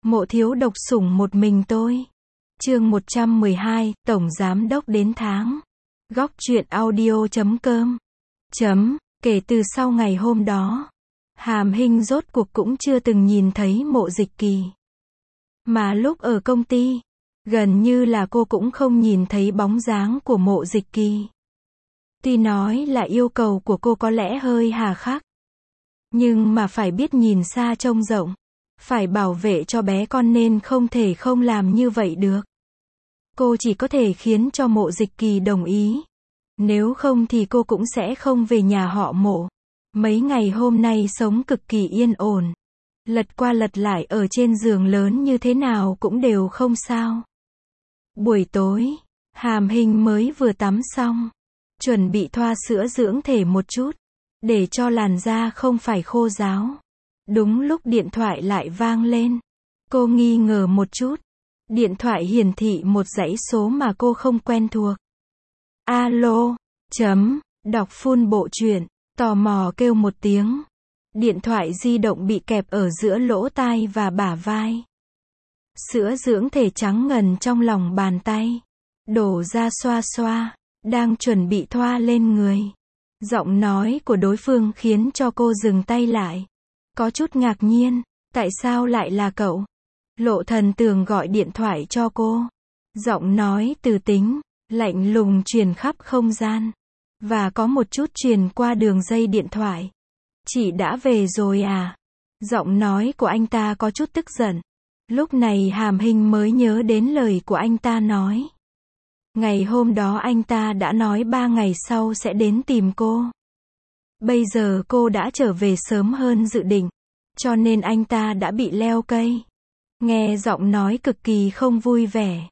Mộ thiếu độc sủng một mình tôi. Chương 112, Tổng Giám Đốc đến tháng. Góc truyện audio.com. Kể từ sau ngày hôm đó, Hàm Hinh rốt cuộc cũng chưa từng nhìn thấy Mộ Dịch Kỳ. Mà lúc ở công ty, gần như là cô cũng không nhìn thấy bóng dáng của Mộ Dịch Kỳ. Tuy nói là yêu cầu của cô có lẽ hơi hà khắc, nhưng mà phải biết nhìn xa trông rộng, phải bảo vệ cho bé con nên không thể không làm như vậy được. Cô chỉ có thể khiến cho Mộ Dịch Kỳ đồng ý. Nếu không thì cô cũng sẽ không về nhà họ Mộ. Mấy ngày hôm nay sống cực kỳ yên ổn. Lật qua lật lại ở trên giường lớn như thế nào cũng đều không sao. Buổi tối, Hàm Hinh mới vừa tắm xong, chuẩn bị thoa sữa dưỡng thể một chút, để cho làn da không phải khô ráo. Đúng lúc điện thoại lại vang lên. Cô nghi ngờ một chút. Điện thoại hiển thị một dãy số mà cô không quen thuộc. Alo, đọc full bộ truyện, tò mò kêu một tiếng. Điện thoại di động bị kẹp ở giữa lỗ tai và bả vai. Sữa dưỡng thể trắng ngần trong lòng bàn tay. Đổ ra xoa xoa, đang chuẩn bị thoa lên người. Giọng nói của đối phương khiến cho cô dừng tay lại. Có chút ngạc nhiên, tại sao lại là cậu? Lộ Thần Tường gọi điện thoại cho cô. Giọng nói từ tính, lạnh lùng truyền khắp không gian. Và có một chút truyền qua đường dây điện thoại. Chị đã về rồi à? Giọng nói của anh ta có chút tức giận. Lúc này Hàm Hinh mới nhớ đến lời của anh ta nói. Ngày hôm đó anh ta đã nói 3 ngày sau sẽ đến tìm cô. Bây giờ cô đã trở về sớm hơn dự định, cho nên anh ta đã bị leo cây. Nghe giọng nói cực kỳ không vui vẻ.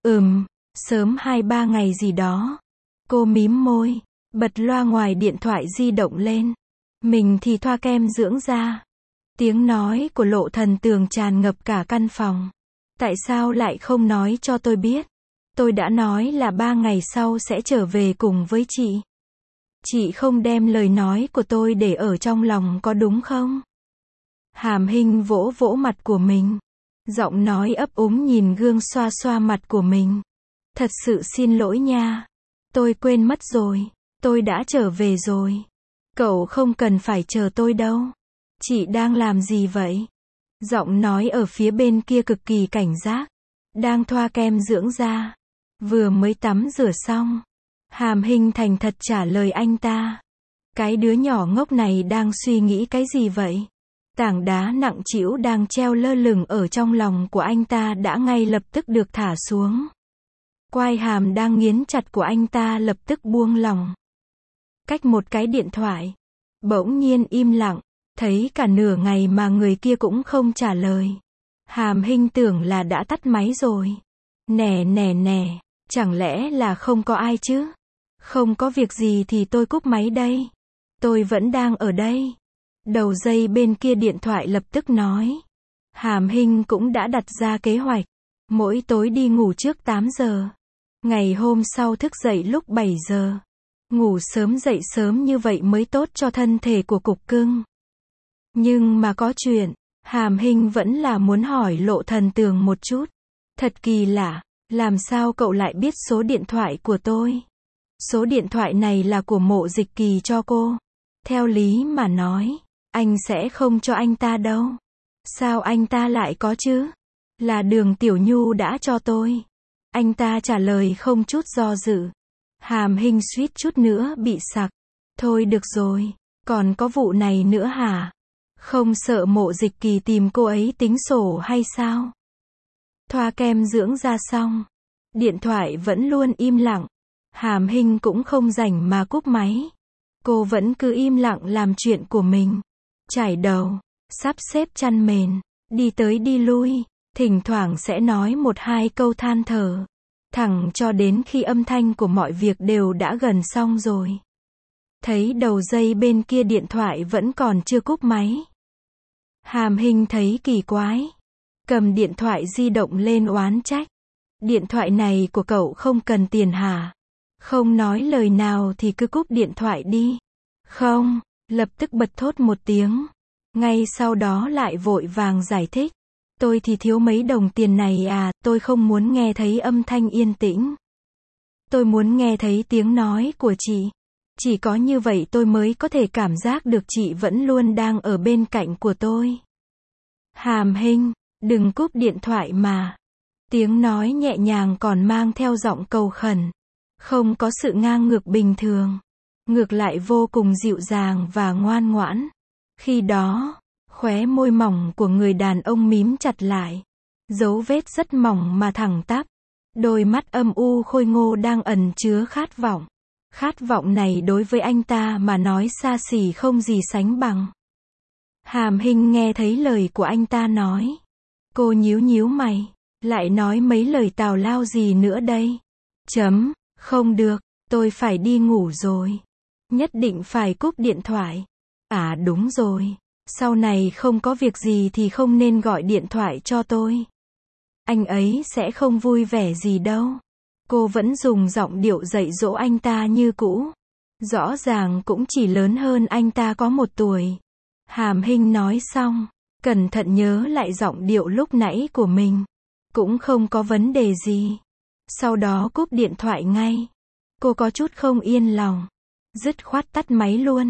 Sớm 2-3 ngày gì đó. Cô mím môi, bật loa ngoài điện thoại di động lên. Mình thì thoa kem dưỡng da. Tiếng nói của Lộ Thần Tường tràn ngập cả căn phòng. Tại sao lại không nói cho tôi biết? Tôi đã nói là 3 ngày sau sẽ trở về cùng với chị. Chị không đem lời nói của tôi để ở trong lòng có đúng không? Hàm Hinh vỗ vỗ mặt của mình. Giọng nói ấp úng nhìn gương xoa xoa mặt của mình. Thật sự xin lỗi nha. Tôi quên mất rồi. Tôi đã trở về rồi. Cậu không cần phải chờ tôi đâu. Chị đang làm gì vậy? Giọng nói ở phía bên kia cực kỳ cảnh giác. Đang thoa kem dưỡng da. Vừa mới tắm rửa xong. Hàm Hinh thành thật trả lời anh ta. Cái đứa nhỏ ngốc này đang suy nghĩ cái gì vậy? Tảng đá nặng trĩu đang treo lơ lửng ở trong lòng của anh ta đã ngay lập tức được thả xuống. Quai hàm đang nghiến chặt của anh ta lập tức buông lỏng. Cách một cái điện thoại. Bỗng nhiên im lặng. Thấy cả nửa ngày mà người kia cũng không trả lời. Hàm Hinh tưởng là đã tắt máy rồi. Nè, chẳng lẽ là không có ai chứ? Không có việc gì thì tôi cúp máy đây. Tôi vẫn đang ở đây. Đầu dây bên kia điện thoại lập tức nói. Hàm Hinh cũng đã đặt ra kế hoạch. Mỗi tối đi ngủ trước 8 giờ. Ngày hôm sau thức dậy lúc 7 giờ. Ngủ sớm dậy sớm như vậy mới tốt cho thân thể của cục cưng. Nhưng mà có chuyện, Hàm Hinh vẫn là muốn hỏi Lộ Thần Tường một chút. Thật kỳ lạ, làm sao cậu lại biết số điện thoại của tôi? Số điện thoại này là của Mộ Dịch Kỳ cho cô. Theo lý mà nói, anh sẽ không cho anh ta đâu. Sao anh ta lại có chứ? Là Đường Tiểu Nhu đã cho tôi. Anh ta trả lời không chút do dự. Hàm Hinh suýt chút nữa bị sặc. Thôi được rồi, còn có vụ này nữa hả? Không sợ Mộ Dịch Kỳ tìm cô ấy tính sổ hay sao? Thoa kem dưỡng da xong. Điện thoại vẫn luôn im lặng. Hàm Hinh cũng không rảnh mà cúp máy. Cô vẫn cứ im lặng làm chuyện của mình. Chải đầu, sắp xếp chăn mền, đi tới đi lui, thỉnh thoảng sẽ nói 1-2 câu than thở. Thẳng cho đến khi âm thanh của mọi việc đều đã gần xong rồi. Thấy đầu dây bên kia điện thoại vẫn còn chưa cúp máy. Hàm Hinh thấy kỳ quái. Cầm điện thoại di động lên oán trách. Điện thoại này của cậu không cần tiền hả? Không nói lời nào thì cứ cúp điện thoại đi. Không, lập tức bật thốt một tiếng. Ngay sau đó lại vội vàng giải thích. Tôi thì thiếu mấy đồng tiền này à, tôi không muốn nghe thấy âm thanh yên tĩnh. Tôi muốn nghe thấy tiếng nói của chị. Chỉ có như vậy tôi mới có thể cảm giác được chị vẫn luôn đang ở bên cạnh của tôi. Hàm Hinh, đừng cúp điện thoại mà. Tiếng nói nhẹ nhàng còn mang theo giọng cầu khẩn. Không có sự ngang ngược bình thường. Ngược lại vô cùng dịu dàng và ngoan ngoãn. Khi đó, khóe môi mỏng của người đàn ông mím chặt lại. Dấu vết rất mỏng mà thẳng tắp. Đôi mắt âm u khôi ngô đang ẩn chứa khát vọng. Khát vọng này đối với anh ta mà nói xa xỉ không gì sánh bằng. Hàm Hinh nghe thấy lời của anh ta nói. Cô nhíu nhíu mày. Lại nói mấy lời tào lao gì nữa đây? Không được, tôi phải đi ngủ rồi. Nhất định phải cúp điện thoại. À đúng rồi. Sau này không có việc gì thì không nên gọi điện thoại cho tôi. Anh ấy sẽ không vui vẻ gì đâu. Cô vẫn dùng giọng điệu dạy dỗ anh ta như cũ. Rõ ràng cũng chỉ lớn hơn anh ta có 1 tuổi. Hàm Hinh nói xong, cẩn thận nhớ lại giọng điệu lúc nãy của mình. Cũng không có vấn đề gì. Sau đó cúp điện thoại ngay. Cô có chút không yên lòng. Dứt khoát tắt máy luôn.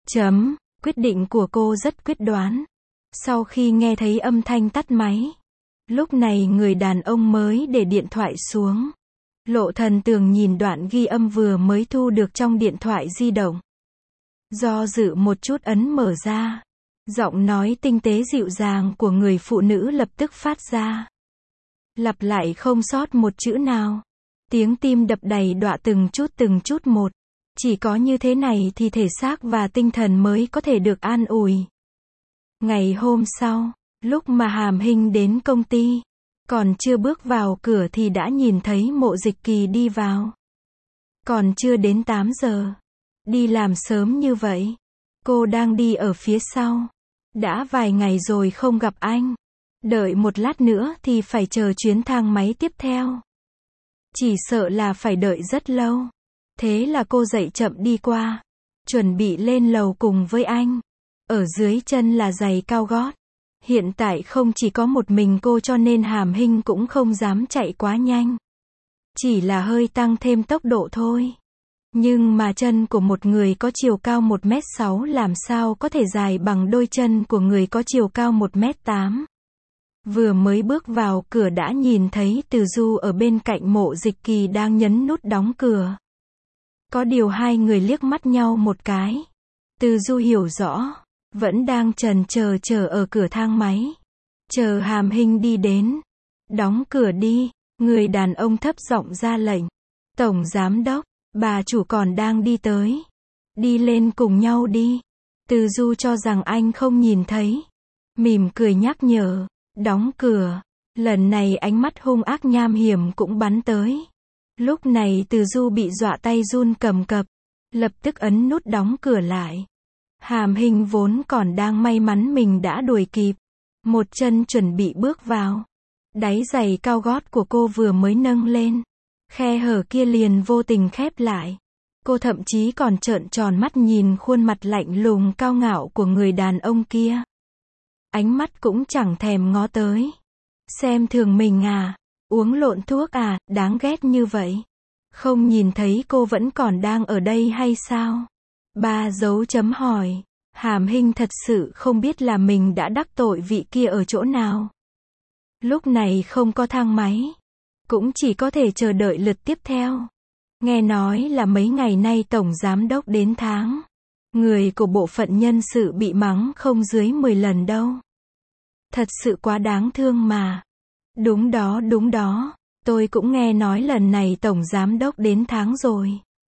Quyết định của cô rất quyết đoán. Sau khi nghe thấy âm thanh tắt máy, lúc này người đàn ông mới để điện thoại xuống. Lộ Thần Tường nhìn đoạn ghi âm vừa mới thu được trong điện thoại di động. Do dự một chút ấn mở ra. Giọng nói tinh tế dịu dàng của người phụ nữ lập tức phát ra. Lặp lại không sót một chữ nào. Tiếng tim đập đầy đọa từng chút một. Chỉ có như thế này thì thể xác và tinh thần mới có thể được an ủi. Ngày hôm sau, lúc mà Hàm Hinh đến công ty, còn chưa bước vào cửa thì đã nhìn thấy Mộ Dịch Kỳ đi vào. Còn chưa đến 8 giờ. Đi làm sớm như vậy. Cô đang đi ở phía sau. Đã vài ngày rồi không gặp anh. Đợi một lát nữa thì phải chờ chuyến thang máy tiếp theo. Chỉ sợ là phải đợi rất lâu. Thế là cô dậy chậm đi qua. Chuẩn bị lên lầu cùng với anh. Ở dưới chân là giày cao gót. Hiện tại không chỉ có một mình cô cho nên Hàm Hinh cũng không dám chạy quá nhanh. Chỉ là hơi tăng thêm tốc độ thôi. Nhưng mà chân của một người có chiều cao 1m6 làm sao có thể dài bằng đôi chân của người có chiều cao 1m8. Vừa mới bước vào cửa đã nhìn thấy Từ Du ở bên cạnh Mộ Dịch Kỳ đang nhấn nút đóng cửa. Có điều hai người liếc mắt nhau một cái. Từ Du hiểu rõ, vẫn đang chần chờ ở cửa thang máy. Chờ Hàm Hinh đi đến. Đóng cửa đi, người đàn ông thấp giọng ra lệnh. Tổng giám đốc, bà chủ còn đang đi tới. Đi lên cùng nhau đi. Từ Du cho rằng anh không nhìn thấy. Mỉm cười nhắc nhở. Đóng cửa. Lần này ánh mắt hung ác nham hiểm cũng bắn tới. Lúc này Từ Du bị dọa tay run cầm cập. Lập tức ấn nút đóng cửa lại. Hàm Hinh vốn còn đang may mắn mình đã đuổi kịp. Một chân chuẩn bị bước vào. Đáy giày cao gót của cô vừa mới nâng lên. Khe hở kia liền vô tình khép lại. Cô thậm chí còn trợn tròn mắt nhìn khuôn mặt lạnh lùng cao ngạo của người đàn ông kia. Ánh mắt cũng chẳng thèm ngó tới. Xem thường mình à? Uống lộn thuốc à? Đáng ghét như vậy. Không nhìn thấy cô vẫn còn đang ở đây hay sao? 3 dấu chấm hỏi. Hàm Hinh thật sự không biết là mình đã đắc tội vị kia ở chỗ nào. Lúc này không có thang máy. Cũng chỉ có thể chờ đợi lượt tiếp theo. Nghe nói là mấy ngày nay tổng giám đốc đến tháng. Người của bộ phận nhân sự bị mắng không dưới 10 lần đâu. Thật sự quá đáng thương mà. Đúng đó. Tôi cũng nghe nói lần này tổng giám đốc đến tháng rồi.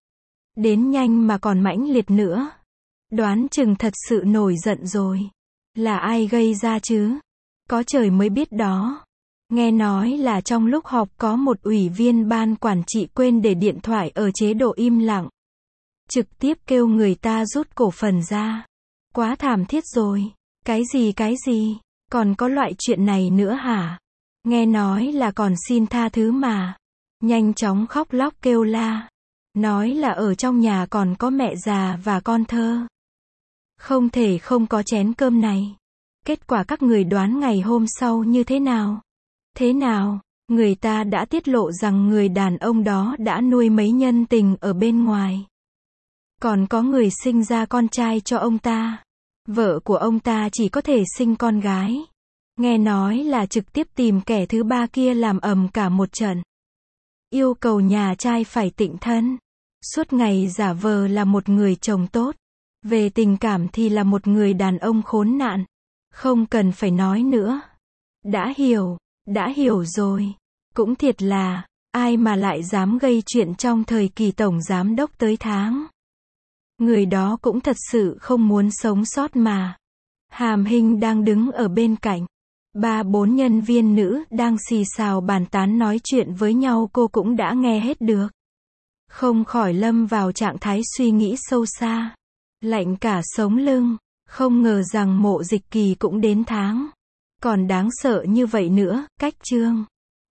Đến nhanh mà còn mãnh liệt nữa. Đoán chừng thật sự nổi giận rồi. Là ai gây ra chứ? Có trời mới biết đó. Nghe nói là trong lúc họp có một ủy viên ban quản trị quên để điện thoại ở chế độ im lặng. Trực tiếp kêu người ta rút cổ phần ra. Quá thảm thiết rồi. Cái gì? Còn có loại chuyện này nữa hả? Nghe nói là còn xin tha thứ mà. Nhanh chóng khóc lóc kêu la. Nói là ở trong nhà còn có mẹ già và con thơ. Không thể không có chén cơm này. Kết quả các người đoán ngày hôm sau như thế nào? Thế nào? Người ta đã tiết lộ rằng người đàn ông đó đã nuôi mấy nhân tình ở bên ngoài. Còn có người sinh ra con trai cho ông ta. Vợ của ông ta chỉ có thể sinh con gái. Nghe nói là trực tiếp tìm kẻ thứ ba kia làm ầm cả một trận. Yêu cầu nhà trai phải tịnh thân. Suốt ngày giả vờ là một người chồng tốt. Về tình cảm thì là một người đàn ông khốn nạn. Không cần phải nói nữa. Đã hiểu rồi. Cũng thiệt là, ai mà lại dám gây chuyện trong thời kỳ tổng giám đốc tới tháng. Người đó cũng thật sự không muốn sống sót mà. Hàm Hinh đang đứng ở bên cạnh. 3-4 nhân viên nữ đang xì xào bàn tán nói chuyện với nhau cô cũng đã nghe hết được. Không khỏi lâm vào trạng thái suy nghĩ sâu xa. Lạnh cả sống lưng. Không ngờ rằng Mộ Dịch Kỳ cũng đến tháng. Còn đáng sợ như vậy nữa, cách chương.